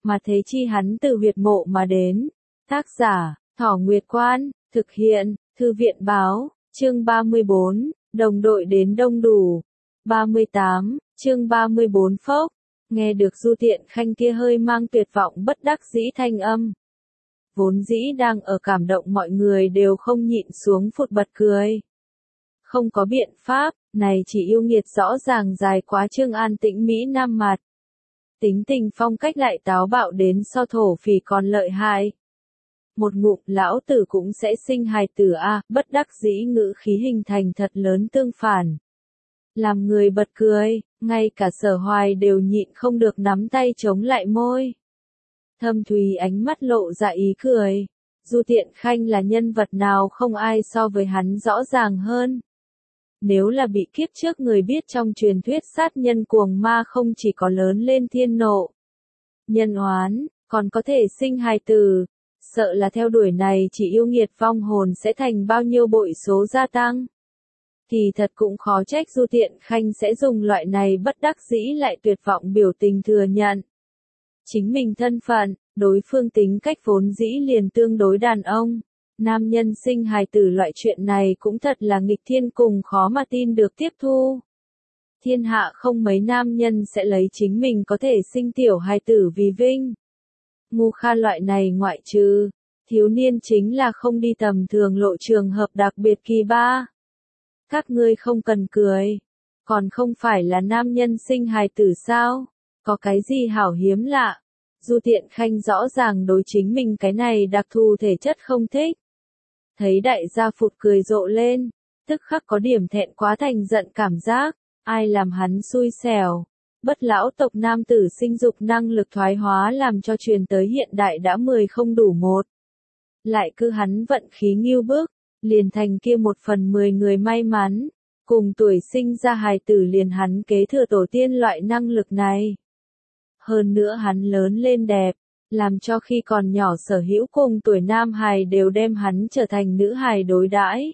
mà thế chi hắn từ huyệt mộ mà đến. Tác giả, Thỏ Nguyệt Quan, thực hiện, Thư viện báo, chương 34, đồng đội đến đông đủ. 38, chương 34 phốc, nghe được Du Tiện Khanh kia hơi mang tuyệt vọng bất đắc dĩ thanh âm. Vốn dĩ đang ở cảm động mọi người đều không nhịn xuống phụt bật cười. Không có biện pháp, này chỉ yêu nghiệt rõ ràng dài quá Trương An Tĩnh Mỹ Nam mặt. Tính tình phong cách lại táo bạo đến so thổ phỉ còn lợi hại. Một ngụm lão tử cũng sẽ sinh hài tử a, bất đắc dĩ ngữ khí hình thành thật lớn tương phản. Làm người bật cười, ngay cả Sở Hoài đều nhịn không được nắm tay chống lại môi. Thâm thúy ánh mắt lộ ra ý cười. Du Tiện Khanh là nhân vật nào không ai so với hắn rõ ràng hơn. Nếu là bị kiếp trước người biết trong truyền thuyết sát nhân cuồng ma không chỉ có lớn lên thiên nộ, nhân oán, còn có thể sinh hài tử, sợ là theo đuổi này chỉ yêu nghiệt vong hồn sẽ thành bao nhiêu bội số gia tăng. Thì thật cũng khó trách Du Tiện Khanh sẽ dùng loại này bất đắc dĩ lại tuyệt vọng biểu tình thừa nhận. Chính mình thân phận, đối phương tính cách vốn dĩ liền tương đối đàn ông. Nam nhân sinh hài tử loại chuyện này cũng thật là nghịch thiên cùng khó mà tin được tiếp thu. Thiên hạ không mấy nam nhân sẽ lấy chính mình có thể sinh tiểu hài tử vì vinh. Ngu Kha loại này ngoại trừ, thiếu niên chính là không đi tầm thường lộ trường hợp đặc biệt kỳ ba. Các ngươi không cần cười, còn không phải là nam nhân sinh hài tử sao, có cái gì hảo hiếm lạ. Du Tiện Khanh rõ ràng đối chính mình cái này đặc thù thể chất không thích. Thấy đại gia phụt cười rộ lên, tức khắc có điểm thẹn quá thành giận cảm giác, ai làm hắn xui xẻo. Bất lão tộc nam tử sinh dục năng lực thoái hóa làm cho truyền tới hiện đại đã 10 không đủ một. Lại cứ hắn vận khí nghiêu bức, liền thành kia 1/10 người may mắn, cùng tuổi sinh ra hài tử liền hắn kế thừa tổ tiên loại năng lực này. Hơn nữa hắn lớn lên đẹp, làm cho khi còn nhỏ sở hữu cùng tuổi nam hài đều đem hắn trở thành nữ hài đối đãi.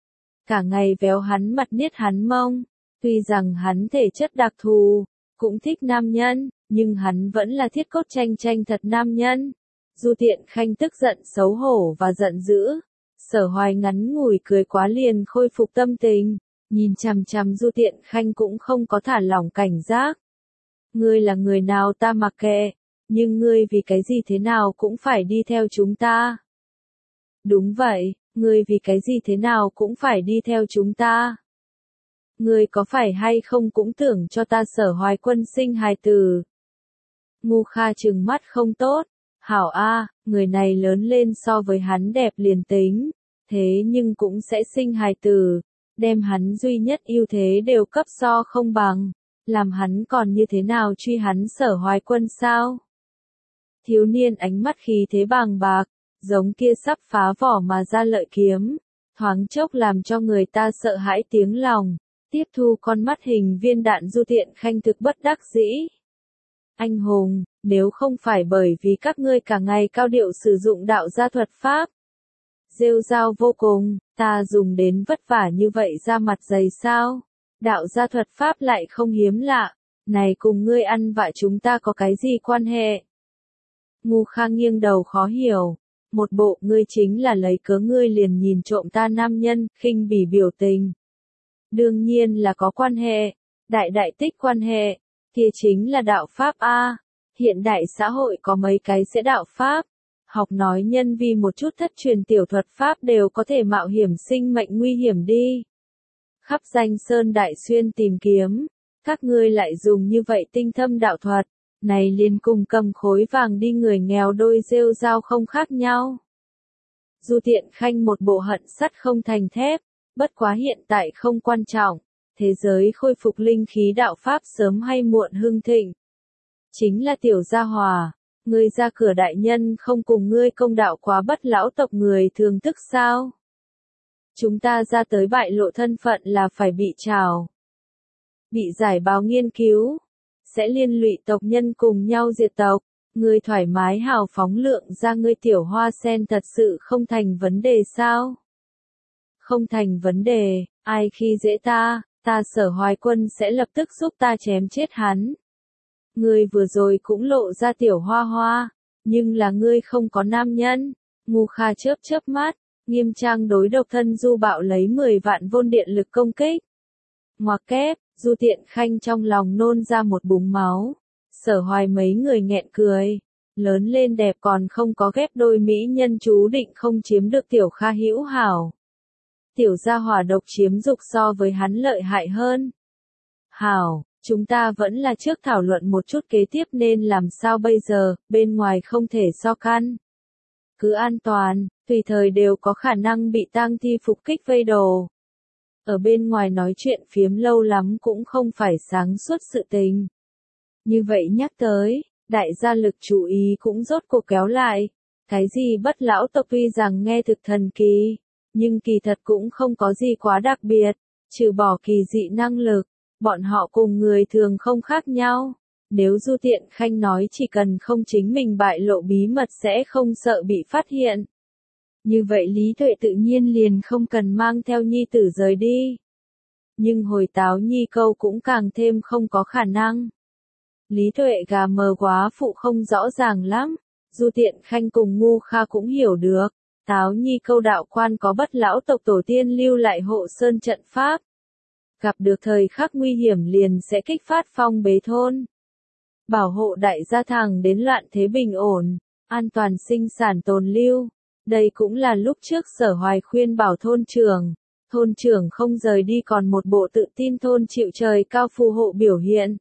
Cả ngày véo hắn mặt niết hắn mông, tuy rằng hắn thể chất đặc thù, cũng thích nam nhân, nhưng hắn vẫn là thiết cốt tranh tranh thật nam nhân. Du Tiện Khanh tức giận xấu hổ và giận dữ. Sở Hoài ngắn ngủi cười quá liền khôi phục tâm tình, nhìn chằm chằm Du Tiện Khanh cũng không có thả lỏng cảnh giác. Ngươi là người nào ta mặc kệ, nhưng ngươi vì cái gì thế nào cũng phải đi theo chúng ta. Đúng vậy, ngươi vì cái gì thế nào cũng phải đi theo chúng ta. Ngươi có phải hay không cũng tưởng cho ta Sở Hoài quân sinh hài tử. Ngu Kha trừng mắt không tốt, hảo a, người này lớn lên so với hắn đẹp liền tính, thế nhưng cũng sẽ sinh hài tử, đem hắn duy nhất ưu thế đều cấp so không bằng, làm hắn còn như thế nào truy hắn Sở Hoài quân sao? Thiếu niên ánh mắt khí thế bàng bạc, giống kia sắp phá vỏ mà ra lợi kiếm, thoáng chốc làm cho người ta sợ hãi tiếng lòng. Tiếp thu con mắt hình viên đạn Du Tiện Khanh thực bất đắc dĩ. Anh hùng, nếu không phải bởi vì các ngươi cả ngày cao điệu sử dụng đạo gia thuật pháp, rêu rao vô cùng, ta dùng đến vất vả như vậy ra mặt dày sao? Đạo gia thuật pháp lại không hiếm lạ, này cùng ngươi ăn vạ chúng ta có cái gì quan hệ? Ngu Kha nghiêng đầu khó hiểu, một bộ ngươi chính là lấy cớ ngươi liền nhìn trộm ta nam nhân, khinh bỉ biểu tình. Đương nhiên là có quan hệ, đại tích quan hệ, kia chính là đạo Pháp A. Hiện đại xã hội có mấy cái sẽ đạo Pháp, học nói nhân vì một chút thất truyền tiểu thuật Pháp đều có thể mạo hiểm sinh mệnh nguy hiểm đi. Khắp danh sơn đại xuyên tìm kiếm, các ngươi lại dùng như vậy tinh thâm đạo thuật, này liền cùng cầm khối vàng đi người nghèo đôi rêu rao không khác nhau. Du Tiện Khanh một bộ hận sắt không thành thép. Bất quá hiện tại không quan trọng, thế giới khôi phục linh khí đạo Pháp sớm hay muộn hưng thịnh. Chính là tiểu gia hòa, ngươi ra cửa đại nhân không cùng ngươi công đạo quá bất lão tộc người thường tức sao? Chúng ta ra tới bại lộ thân phận là phải bị trào. Bị giải báo nghiên cứu, sẽ liên lụy tộc nhân cùng nhau diệt tộc, ngươi thoải mái hào phóng lượng ra ngươi tiểu hoa sen thật sự không thành vấn đề sao? Không thành vấn đề, ai khi dễ ta, ta Sở Hoài quân sẽ lập tức giúp ta chém chết hắn. Ngươi vừa rồi cũng lộ ra tiểu hoa hoa, nhưng là ngươi không có nam nhân. Ngu Kha chớp chớp mắt, nghiêm trang đối độc thân Du Bạo lấy 10 vạn vôn điện lực công kích. Ngoặc kép, Du Tiện Khanh trong lòng nôn ra một búng máu. Sở Hoài mấy người nghẹn cười. Lớn lên đẹp còn không có ghép đôi mỹ nhân chú định không chiếm được tiểu Kha hữu hảo. Tiểu gia hỏa độc chiếm dục so với hắn lợi hại hơn. Hảo, chúng ta vẫn là trước thảo luận một chút kế tiếp nên làm sao bây giờ, bên ngoài không thể so căn. Cứ an toàn, tùy thời đều có khả năng bị tang thi phục kích vây đồ. Ở bên ngoài nói chuyện phiếm lâu lắm cũng không phải sáng suốt sự tình. Như vậy nhắc tới, đại gia lực chú ý cũng rốt cuộc kéo lại. Cái gì bất lão tộc tuy rằng nghe thực thần kỳ, nhưng kỳ thật cũng không có gì quá đặc biệt, trừ bỏ kỳ dị năng lực, bọn họ cùng người thường không khác nhau. Nếu Du Tiện Khanh nói chỉ cần không chính mình bại lộ bí mật sẽ không sợ bị phát hiện. Như vậy Lý Tuệ tự nhiên liền không cần mang theo nhi tử rời đi. Nhưng hồi Táo Nhi câu cũng càng thêm không có khả năng. Lý Tuệ gà mờ quá phụ không rõ ràng lắm, Du Tiện Khanh cùng Ngu Kha cũng hiểu được. Táo Nhi câu đạo quan có bất lão tộc tổ tiên lưu lại hộ sơn trận pháp. Gặp được thời khắc nguy hiểm liền sẽ kích phát phong bế thôn. Bảo hộ đại gia thẳng đến loạn thế bình ổn, an toàn sinh sản tồn lưu. Đây cũng là lúc trước Sở Hoài khuyên bảo thôn trưởng không rời đi còn một bộ tự tin thôn chịu trời cao phù hộ biểu hiện.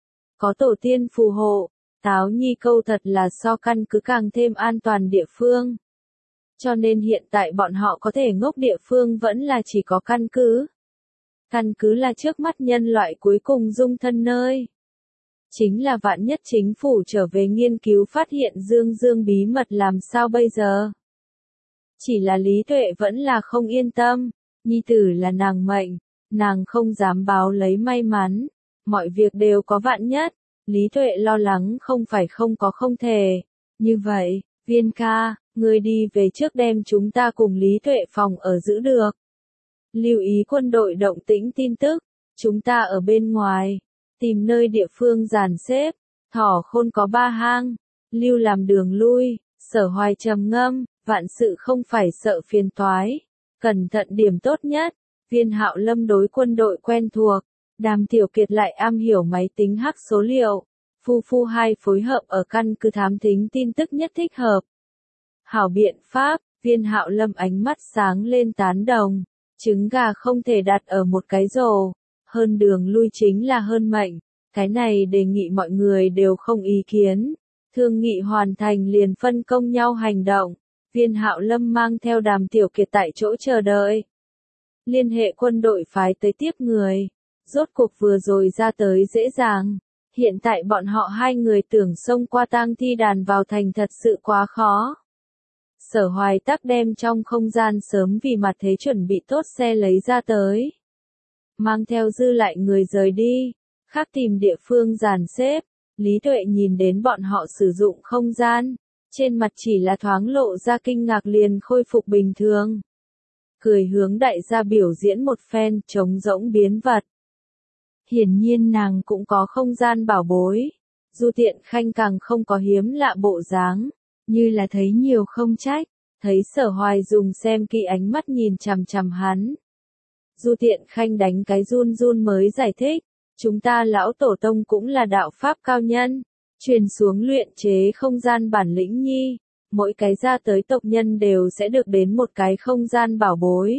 Có tổ tiên phù hộ, Táo Nhi câu thật là so căn cứ càng thêm an toàn địa phương. Cho nên hiện tại bọn họ có thể ngốc địa phương vẫn là chỉ có căn cứ. Căn cứ là trước mắt nhân loại cuối cùng dung thân nơi. Chính là vạn nhất chính phủ trở về nghiên cứu phát hiện Dương bí mật làm sao bây giờ. Chỉ là Lý Tuệ vẫn là không yên tâm, nhi tử là nàng mệnh, nàng không dám báo lấy may mắn, mọi việc đều có vạn nhất, Lý Tuệ lo lắng không phải không có không thể. Như vậy, Viên ca, ngươi đi về trước đem chúng ta cùng Lý Tuệ phòng ở giữ được. Lưu ý quân đội động tĩnh tin tức, chúng ta ở bên ngoài, tìm nơi địa phương dàn xếp, Thỏ Khôn có 3 hang, lưu làm đường lui, Sở Hoài trầm ngâm, vạn sự không phải sợ phiền toái, cẩn thận điểm tốt nhất. Viên Hạo Lâm đối quân đội quen thuộc, Đàm Tiểu Kiệt lại am hiểu máy tính hack số liệu, phu hai phối hợp ở căn cứ thám thính tin tức nhất thích hợp. Hảo biện pháp, Viên Hạo Lâm ánh mắt sáng lên tán đồng, trứng gà không thể đặt ở một cái rổ, hơn đường lui chính là hơn mệnh, cái này đề nghị mọi người đều không ý kiến. Thương nghị hoàn thành liền phân công nhau hành động, Viên Hạo Lâm mang theo Đàm Tiểu Kiệt tại chỗ chờ đợi. Liên hệ quân đội phái tới tiếp người, rốt cuộc vừa rồi ra tới dễ dàng, hiện tại bọn họ hai người tưởng xông qua tang thi đàn vào thành thật sự quá khó. Sở Hoài tắc đem trong không gian sớm vì mặt thế chuẩn bị tốt xe lấy ra tới. Mang theo dư lại người rời đi, khác tìm địa phương dàn xếp. Lý Tuệ nhìn đến bọn họ sử dụng không gian, trên mặt chỉ là thoáng lộ ra kinh ngạc liền khôi phục bình thường. Cười hướng đại gia biểu diễn một phen trống rỗng biến vật. Hiển nhiên nàng cũng có không gian bảo bối, Du Tiện Khanh càng không có hiếm lạ bộ dáng, như là thấy nhiều không trách, thấy Sở Hoài dùng xem kỹ ánh mắt nhìn chằm chằm hắn. Du Tiện Khanh đánh cái run run mới giải thích. Chúng ta lão tổ tông cũng là đạo pháp cao nhân, truyền xuống luyện chế không gian bản lĩnh nhi, mỗi cái ra tới tộc nhân đều sẽ được đến một cái không gian bảo bối.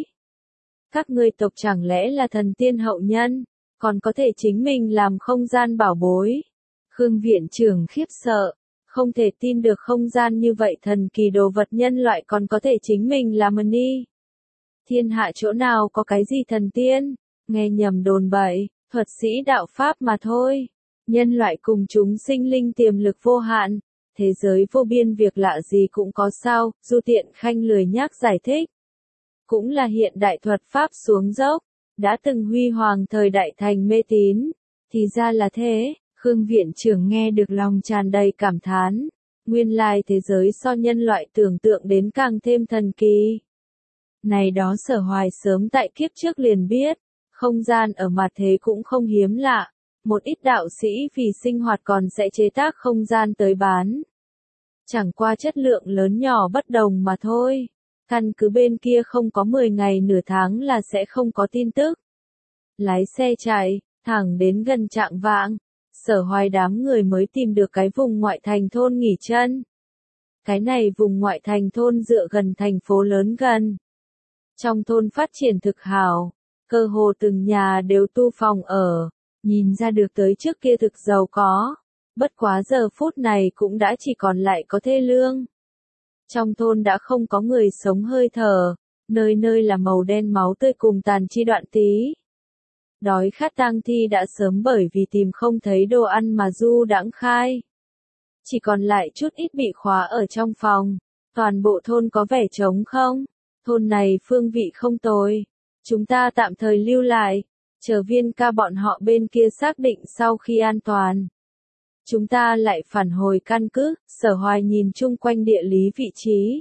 Các ngươi tộc chẳng lẽ là thần tiên hậu nhân, còn có thể chính mình làm không gian bảo bối. Khương viện trưởng khiếp sợ, không thể tin được không gian như vậy thần kỳ đồ vật nhân loại còn có thể chính mình làm ni. Thiên hạ chỗ nào có cái gì thần tiên, nghe nhầm đồn bậy. Thuật sĩ đạo pháp mà thôi, nhân loại cùng chúng sinh linh tiềm lực vô hạn, thế giới vô biên việc lạ gì cũng có sao, Du Tiện Khanh lười nhác giải thích. Cũng là hiện đại thuật pháp xuống dốc, đã từng huy hoàng thời đại thành mê tín, thì ra là thế, Khương viện trưởng nghe được lòng tràn đầy cảm thán, nguyên lai thế giới so nhân loại tưởng tượng đến càng thêm thần kỳ. Này đó Sở Hoài sớm tại kiếp trước liền biết. Không gian ở mặt thế cũng không hiếm lạ, Một ít đạo sĩ vì sinh hoạt còn sẽ chế tác không gian tới bán. Chẳng qua chất lượng lớn nhỏ bất đồng mà thôi. Căn cứ bên kia không có 10 ngày nửa tháng là sẽ không có tin tức. Lái xe chạy, thẳng đến gần chạng vạng, Sở Hoài đám người mới tìm được cái vùng ngoại thành thôn nghỉ chân. Cái này vùng ngoại thành thôn dựa gần thành phố lớn gần. Trong thôn phát triển thực hảo, cơ hồ từng nhà đều tu phòng ở, nhìn ra được tới trước kia thực giàu có. Bất quá giờ phút này cũng đã chỉ còn lại có thê lương. Trong thôn đã không có người sống hơi thở, nơi nơi là màu đen máu tươi cùng tàn chi đoạn tí. Đói khát tang thi đã sớm bởi vì tìm không thấy đồ ăn mà du đãng khai. Chỉ còn lại chút ít bị khóa ở trong phòng, toàn bộ thôn có vẻ trống không. Thôn này phương vị không tồi, chúng ta tạm thời lưu lại, chờ Viên ca bọn họ bên kia xác định sau khi an toàn. Chúng ta lại phản hồi căn cứ. Sở Hoài nhìn chung quanh địa lý vị trí.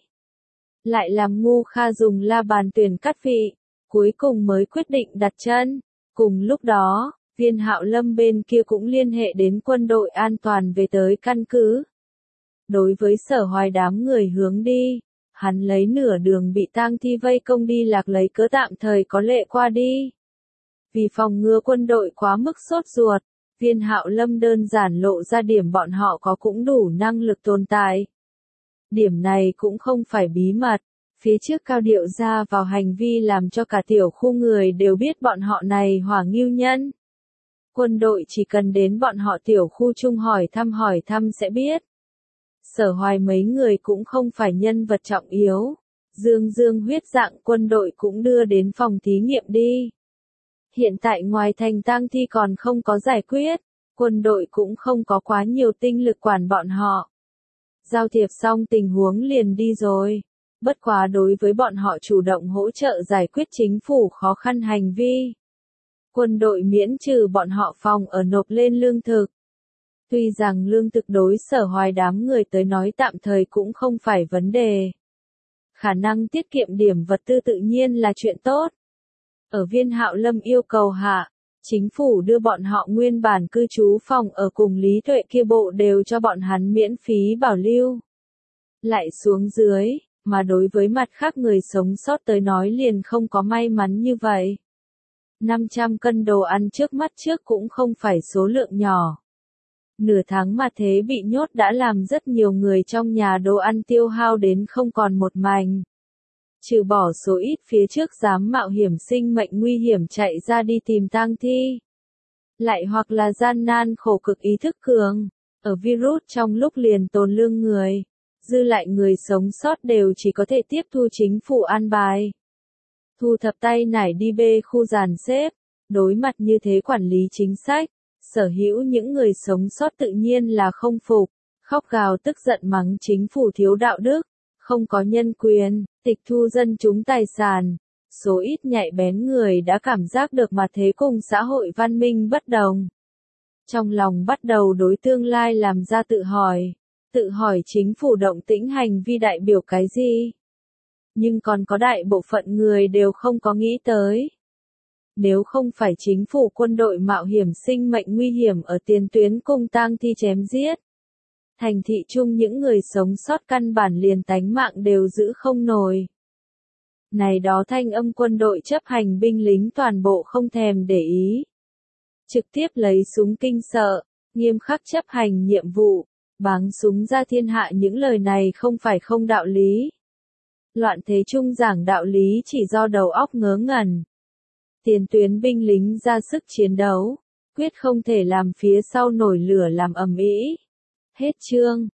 Lại làm ngu kha dùng la bàn tuyển cắt vị, cuối cùng mới quyết định đặt chân. Cùng lúc đó, Viên Hạo Lâm bên kia cũng liên hệ đến quân đội an toàn về tới căn cứ. Đối với Sở Hoài đám người hướng đi, hắn lấy nửa đường bị tang thi vây công đi lạc lấy cớ tạm thời có lệ qua đi. Vì phòng ngừa quân đội quá mức sốt ruột, Viên Hạo Lâm đơn giản lộ ra điểm bọn họ có cũng đủ năng lực tồn tại. Điểm này cũng không phải bí mật, phía trước Cao Điệu ra vào hành vi làm cho cả tiểu khu người đều biết bọn họ này hỏa ngưu nhân. Quân đội chỉ cần đến bọn họ tiểu khu chung hỏi thăm sẽ biết. Sở Hoài mấy người cũng không phải nhân vật trọng yếu. Dương huyết dạng quân đội cũng đưa đến phòng thí nghiệm đi. Hiện tại ngoài thành tang thi còn không có giải quyết, quân đội cũng không có quá nhiều tinh lực quản bọn họ. Giao thiệp xong tình huống liền đi rồi. Bất quá đối với bọn họ chủ động hỗ trợ giải quyết chính phủ khó khăn hành vi. Quân đội miễn trừ bọn họ phòng ở nộp lên lương thực. Tuy rằng lương thực đối Sở Hoài đám người tới nói tạm thời cũng không phải vấn đề. Khả năng tiết kiệm điểm vật tư tự nhiên là chuyện tốt. Ở Viên Hạo Lâm yêu cầu hạ, chính phủ đưa bọn họ nguyên bản cư trú phòng ở cùng Lý Tuệ kia bộ đều cho bọn hắn miễn phí bảo lưu. Lại xuống dưới, mà đối với mặt khác người sống sót tới nói liền không có may mắn như vậy. 500 cân đồ ăn trước mắt trước cũng không phải số lượng nhỏ. Nửa tháng mà thế bị nhốt đã làm rất nhiều người trong nhà đồ ăn tiêu hao đến không còn một mảnh. Trừ bỏ số ít phía trước dám mạo hiểm sinh mệnh nguy hiểm chạy ra đi tìm tang thi. Lại hoặc là gian nan khổ cực ý thức cường, ở virus trong lúc liền tồn lương người, dư lại người sống sót đều chỉ có thể tiếp thu chính phủ an bài. Thu thập tay nải đi bê khu dàn xếp, đối mặt như thế quản lý chính sách, sở hữu những người sống sót tự nhiên là không phục, khóc gào tức giận mắng chính phủ thiếu đạo đức, không có nhân quyền, tịch thu dân chúng tài sản. Số ít nhạy bén người đã cảm giác được mà thế cùng xã hội văn minh bất đồng. Trong lòng bắt đầu đối tương lai làm ra tự hỏi chính phủ động tĩnh hành vi đại biểu cái gì. Nhưng còn có đại bộ phận người đều không có nghĩ tới. Nếu không phải chính phủ quân đội mạo hiểm sinh mệnh nguy hiểm ở tiền tuyến cùng tang thi chém giết. Thành thị chung những người sống sót căn bản liền tánh mạng đều giữ không nổi. Này đó thanh âm quân đội chấp hành binh lính toàn bộ không thèm để ý. Trực tiếp lấy súng kinh sợ, nghiêm khắc chấp hành nhiệm vụ, báng súng ra thiên hạ những lời này không phải không đạo lý. Loạn thế chung giảng đạo lý chỉ do đầu óc ngớ ngẩn. Tiền tuyến binh lính ra sức chiến đấu, quyết không thể làm phía sau nổi lửa làm ầm ĩ. Hết chương.